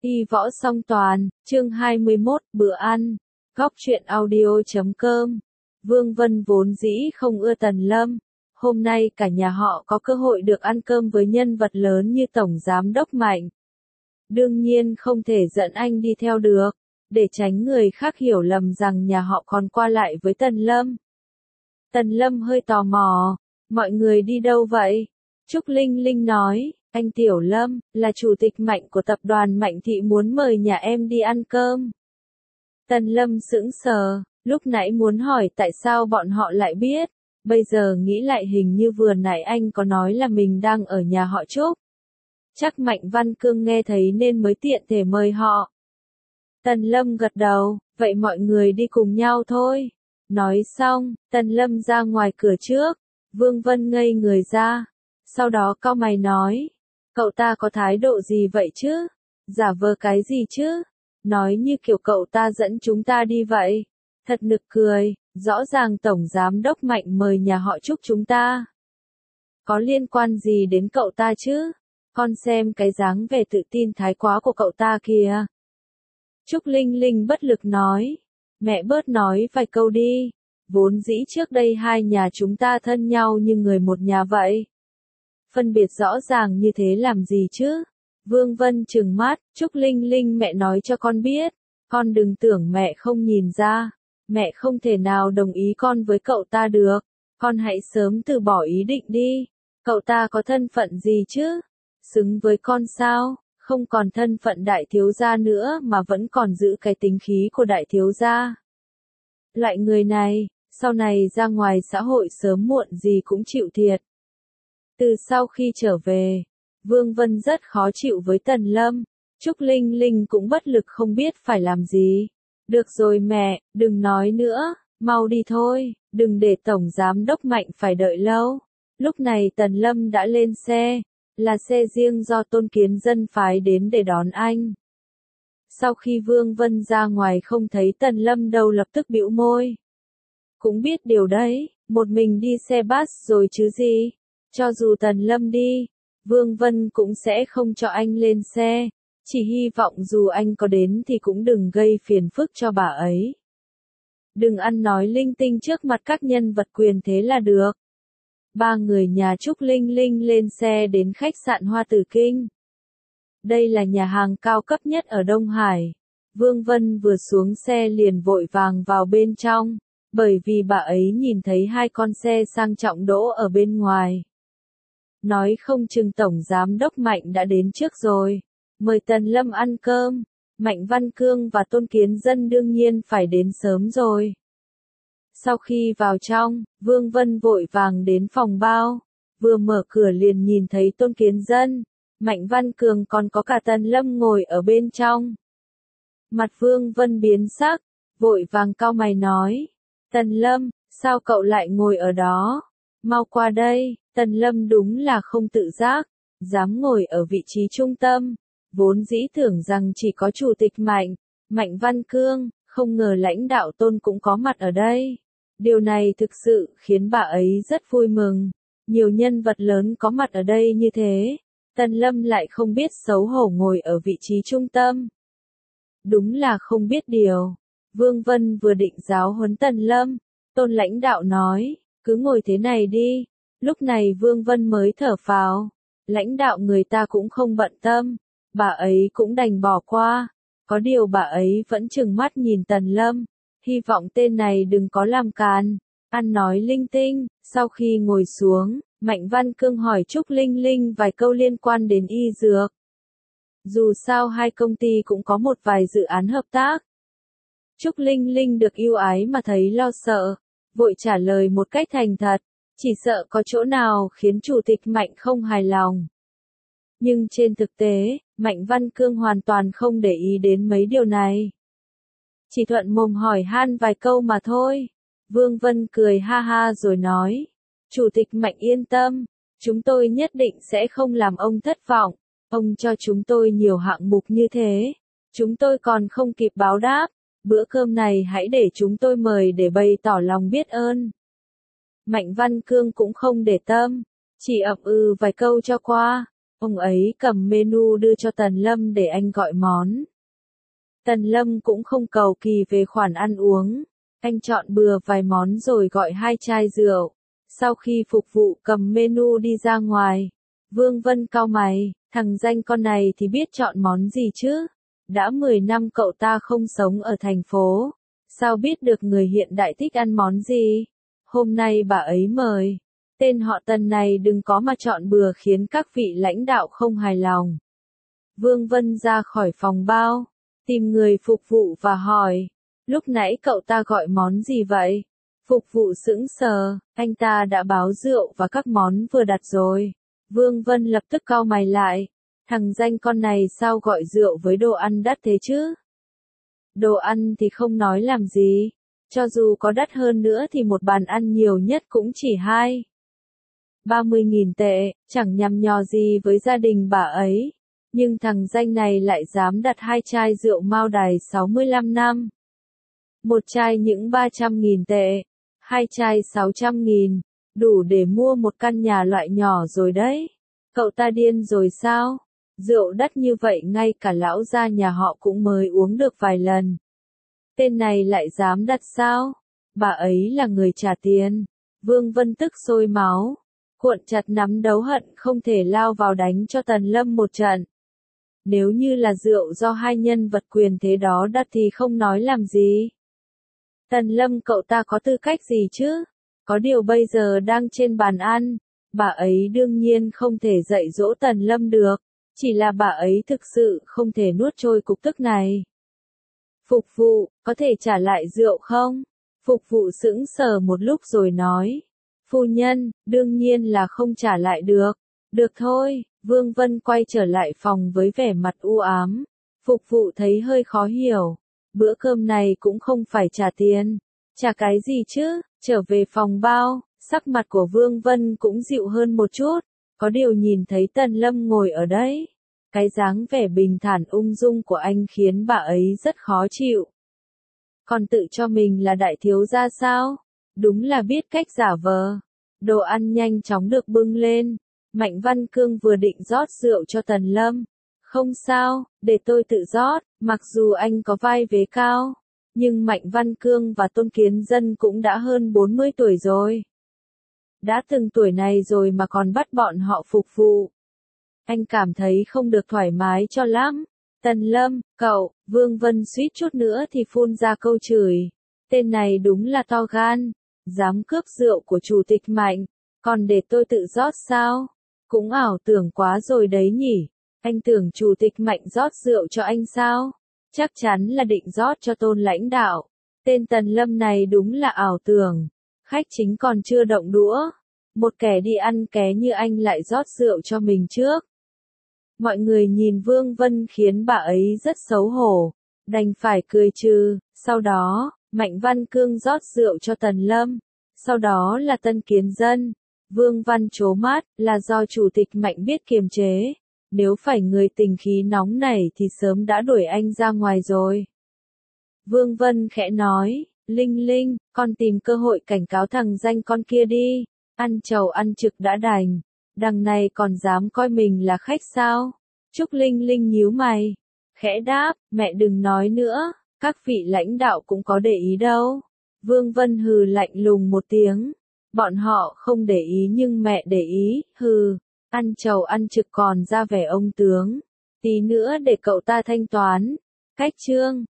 Y võ song toàn, chương 21, bữa ăn. Góc truyện audio.com. Vương Vân vốn dĩ không ưa Tần Lâm. Hôm nay cả nhà họ có cơ hội được ăn cơm với nhân vật lớn như Tổng Giám Đốc Mạnh. Đương nhiên không thể dẫn anh đi theo được, để tránh người khác hiểu lầm rằng nhà họ còn qua lại với Tần Lâm. Tần Lâm hơi tò mò, mọi người đi đâu vậy? Trúc Linh Linh nói, anh Tiểu Lâm, là chủ tịch Mạnh của tập đoàn Mạnh Thị muốn mời nhà em đi ăn cơm. Tần Lâm sững sờ, lúc nãy muốn hỏi tại sao bọn họ lại biết, bây giờ nghĩ lại hình như vừa nãy anh có nói là mình đang ở nhà họ Trúc. Chắc Mạnh Văn Cương nghe thấy nên mới tiện thể mời họ. Tần Lâm gật đầu, vậy mọi người đi cùng nhau thôi. Nói xong, Tần Lâm ra ngoài cửa trước, Vương Vân ngây người ra. Sau đó cau mày nói, cậu ta có thái độ gì vậy chứ? Giả vờ cái gì chứ? Nói như kiểu cậu ta dẫn chúng ta đi vậy. Thật nực cười, rõ ràng Tổng Giám Đốc Mạnh mời nhà họ Trúc chúng ta. Có liên quan gì đến cậu ta chứ? Con xem cái dáng vẻ tự tin thái quá của cậu ta kìa. Trúc Linh Linh bất lực nói, mẹ bớt nói vài câu đi. Vốn dĩ trước đây hai nhà chúng ta thân nhau như người một nhà vậy. Phân biệt rõ ràng như thế làm gì chứ? Vương Vân trừng mắt, Trúc Linh Linh mẹ nói cho con biết. Con đừng tưởng mẹ không nhìn ra. Mẹ không thể nào đồng ý con với cậu ta được. Con hãy sớm từ bỏ ý định đi. Cậu ta có thân phận gì chứ? Xứng với con sao? Không còn thân phận đại thiếu gia nữa mà vẫn còn giữ cái tính khí của đại thiếu gia. Loại người này, sau này ra ngoài xã hội sớm muộn gì cũng chịu thiệt. Từ sau khi trở về, Vương Vân rất khó chịu với Tần Lâm. Trúc Linh Linh cũng bất lực không biết phải làm gì. Được rồi mẹ, đừng nói nữa, mau đi thôi, đừng để Tổng Giám Đốc Mạnh phải đợi lâu. Lúc này Tần Lâm đã lên xe, là xe riêng do Tôn Kiến Dân phái đến để đón anh. Sau khi Vương Vân ra ngoài không thấy Tần Lâm đâu lập tức bĩu môi. Cũng biết điều đấy, một mình đi xe bus rồi chứ gì. Cho dù Tần Lâm đi, Vương Vân cũng sẽ không cho anh lên xe. Chỉ hy vọng dù anh có đến thì cũng đừng gây phiền phức cho bà ấy. Đừng ăn nói linh tinh trước mặt các nhân vật quyền thế là được. Ba người nhà Trúc Linh Linh lên xe đến khách sạn Hoa Tử Kinh. Đây là nhà hàng cao cấp nhất ở Đông Hải. Vương Vân vừa xuống xe liền vội vàng vào bên trong, bởi vì bà ấy nhìn thấy hai con xe sang trọng đỗ ở bên ngoài. Nói không chừng Tổng Giám Đốc Mạnh đã đến trước rồi, mời Tần Lâm ăn cơm. Mạnh Văn Cương và Tôn Kiến Dân đương nhiên phải đến sớm rồi. Sau khi vào trong, Vương Vân vội vàng đến phòng bao, vừa mở cửa liền nhìn thấy Tôn Kiến Dân, Mạnh Văn Cường còn có cả Tần Lâm ngồi ở bên trong. Mặt Vương Vân biến sắc, vội vàng cau mày nói, Tần Lâm, sao cậu lại ngồi ở đó? Mau qua đây. Tần Lâm đúng là không tự giác, dám ngồi ở vị trí trung tâm, vốn dĩ tưởng rằng chỉ có chủ tịch Mạnh Văn Cương, không ngờ lãnh đạo Tôn cũng có mặt ở đây. Điều này thực sự khiến bà ấy rất vui mừng, nhiều nhân vật lớn có mặt ở đây như thế, Tần Lâm lại không biết xấu hổ ngồi ở vị trí trung tâm. Đúng là không biết điều. Vương Vân vừa định giáo huấn Tần Lâm, Tôn lãnh đạo nói, cứ ngồi thế này đi. Lúc này Vương Vân mới thở phào, lãnh đạo người ta cũng không bận tâm, bà ấy cũng đành bỏ qua, có điều bà ấy vẫn trừng mắt nhìn Tần Lâm, hy vọng tên này đừng có làm càn, ăn nói linh tinh. Sau khi ngồi xuống, Mạnh Văn Cương hỏi Trúc Linh Linh vài câu liên quan đến y dược. Dù sao hai công ty cũng có một vài dự án hợp tác. Trúc Linh Linh được ưu ái mà thấy lo sợ, vội trả lời một cách thành thật. Chỉ sợ có chỗ nào khiến chủ tịch Mạnh không hài lòng. Nhưng trên thực tế, Mạnh Văn Cương hoàn toàn không để ý đến mấy điều này. Chỉ thuận mồm hỏi han vài câu mà thôi. Vương Vân cười ha ha rồi nói, chủ tịch Mạnh yên tâm, chúng tôi nhất định sẽ không làm ông thất vọng. Ông cho chúng tôi nhiều hạng mục như thế, chúng tôi còn không kịp báo đáp. Bữa cơm này hãy để chúng tôi mời để bày tỏ lòng biết ơn. Mạnh Văn Cương cũng không để tâm, chỉ ậm ừ vài câu cho qua. Ông ấy cầm menu đưa cho Tần Lâm để anh gọi món. Tần Lâm cũng không cầu kỳ về khoản ăn uống. Anh chọn bừa vài món rồi gọi 2 chai rượu. Sau khi phục vụ cầm menu đi ra ngoài, Vương Vân cau mày, thằng danh con này thì biết chọn món gì chứ? Đã 10 năm cậu ta không sống ở thành phố, sao biết được người hiện đại thích ăn món gì? Hôm nay bà ấy mời, tên họ Tần này đừng có mà chọn bừa khiến các vị lãnh đạo không hài lòng. Vương Vân ra khỏi phòng bao, tìm người phục vụ và hỏi, lúc nãy cậu ta gọi món gì vậy? Phục vụ sững sờ, anh ta đã báo rượu và các món vừa đặt rồi. Vương Vân lập tức cau mày lại, thằng danh con này sao gọi rượu với đồ ăn đắt thế chứ? Đồ ăn thì không nói làm gì, cho dù có đắt hơn nữa thì một bàn ăn nhiều nhất cũng chỉ 30.000 tệ, chẳng nhằm nhò gì với gia đình bà ấy. Nhưng thằng danh này lại dám đặt 2 chai rượu Mao Đài 65 năm. Một chai những 300.000 tệ, 2 chai 600.000, đủ để mua một căn nhà loại nhỏ rồi đấy. Cậu ta điên rồi sao? Rượu đắt như vậy ngay cả lão gia nhà họ cũng mới uống được vài lần. Tên này lại dám đặt sao? Bà ấy là người trả tiền. Vương Vân tức sôi máu, cuộn chặt nắm đấm hận không thể lao vào đánh cho Tần Lâm một trận. Nếu như là rượu do hai nhân vật quyền thế đó đặt thì không nói làm gì. Tần Lâm cậu ta có tư cách gì chứ? Có điều bây giờ đang trên bàn ăn, bà ấy đương nhiên không thể dạy dỗ Tần Lâm được, chỉ là bà ấy thực sự không thể nuốt trôi cục tức này. Phục vụ, có thể trả lại rượu không? Phục vụ sững sờ một lúc rồi nói. Phu nhân, đương nhiên là không trả lại được. Được thôi, Vương Vân quay trở lại phòng với vẻ mặt u ám. Phục vụ thấy hơi khó hiểu. Bữa cơm này cũng không phải trả tiền. Trả cái gì chứ? Trở về phòng bao, sắc mặt của Vương Vân cũng dịu hơn một chút. Có điều nhìn thấy Tần Lâm ngồi ở đấy. Cái dáng vẻ bình thản ung dung của anh khiến bà ấy rất khó chịu. Còn tự cho mình là đại thiếu gia sao? Đúng là biết cách giả vờ. Đồ ăn nhanh chóng được bưng lên. Mạnh Văn Cương vừa định rót rượu cho Tần Lâm. Không sao, để tôi tự rót, mặc dù anh có vai vế cao. Nhưng Mạnh Văn Cương và Tôn Kiến Dân cũng đã hơn 40 tuổi rồi. Đã từng tuổi này rồi mà còn bắt bọn họ phục vụ. Anh cảm thấy không được thoải mái cho lắm. Tần Lâm, cậu, Vương Vân suýt chút nữa thì phun ra câu chửi. Tên này đúng là to gan. Dám cướp rượu của chủ tịch Mạnh. Còn để tôi tự rót sao? Cũng ảo tưởng quá rồi đấy nhỉ. Anh tưởng chủ tịch Mạnh rót rượu cho anh sao? Chắc chắn là định rót cho Tôn lãnh đạo. Tên Tần Lâm này đúng là ảo tưởng. Khách chính còn chưa động đũa. Một kẻ đi ăn ké như anh lại rót rượu cho mình trước. Mọi người nhìn Vương Vân khiến bà ấy rất xấu hổ. Đành phải cười trừ. Sau đó, Mạnh Văn Cương rót rượu cho Tần Lâm. Sau đó là Tân Kiến Dân. Vương Văn trố mắt, là do chủ tịch Mạnh biết kiềm chế. Nếu phải người tình khí nóng nảy thì sớm đã đuổi anh ra ngoài rồi. Vương Vân khẽ nói, Linh Linh, con tìm cơ hội cảnh cáo thằng danh con kia đi. Ăn trầu ăn trực đã đành. Đằng này còn dám coi mình là khách sao? Trúc Linh Linh nhíu mày. Khẽ đáp, mẹ đừng nói nữa, các vị lãnh đạo cũng có để ý đâu. Vương Vân hừ lạnh lùng một tiếng. Bọn họ không để ý nhưng mẹ để ý, hừ. Ăn trầu ăn trực còn ra vẻ ông tướng. Tí nữa để cậu ta thanh toán. Cách chương.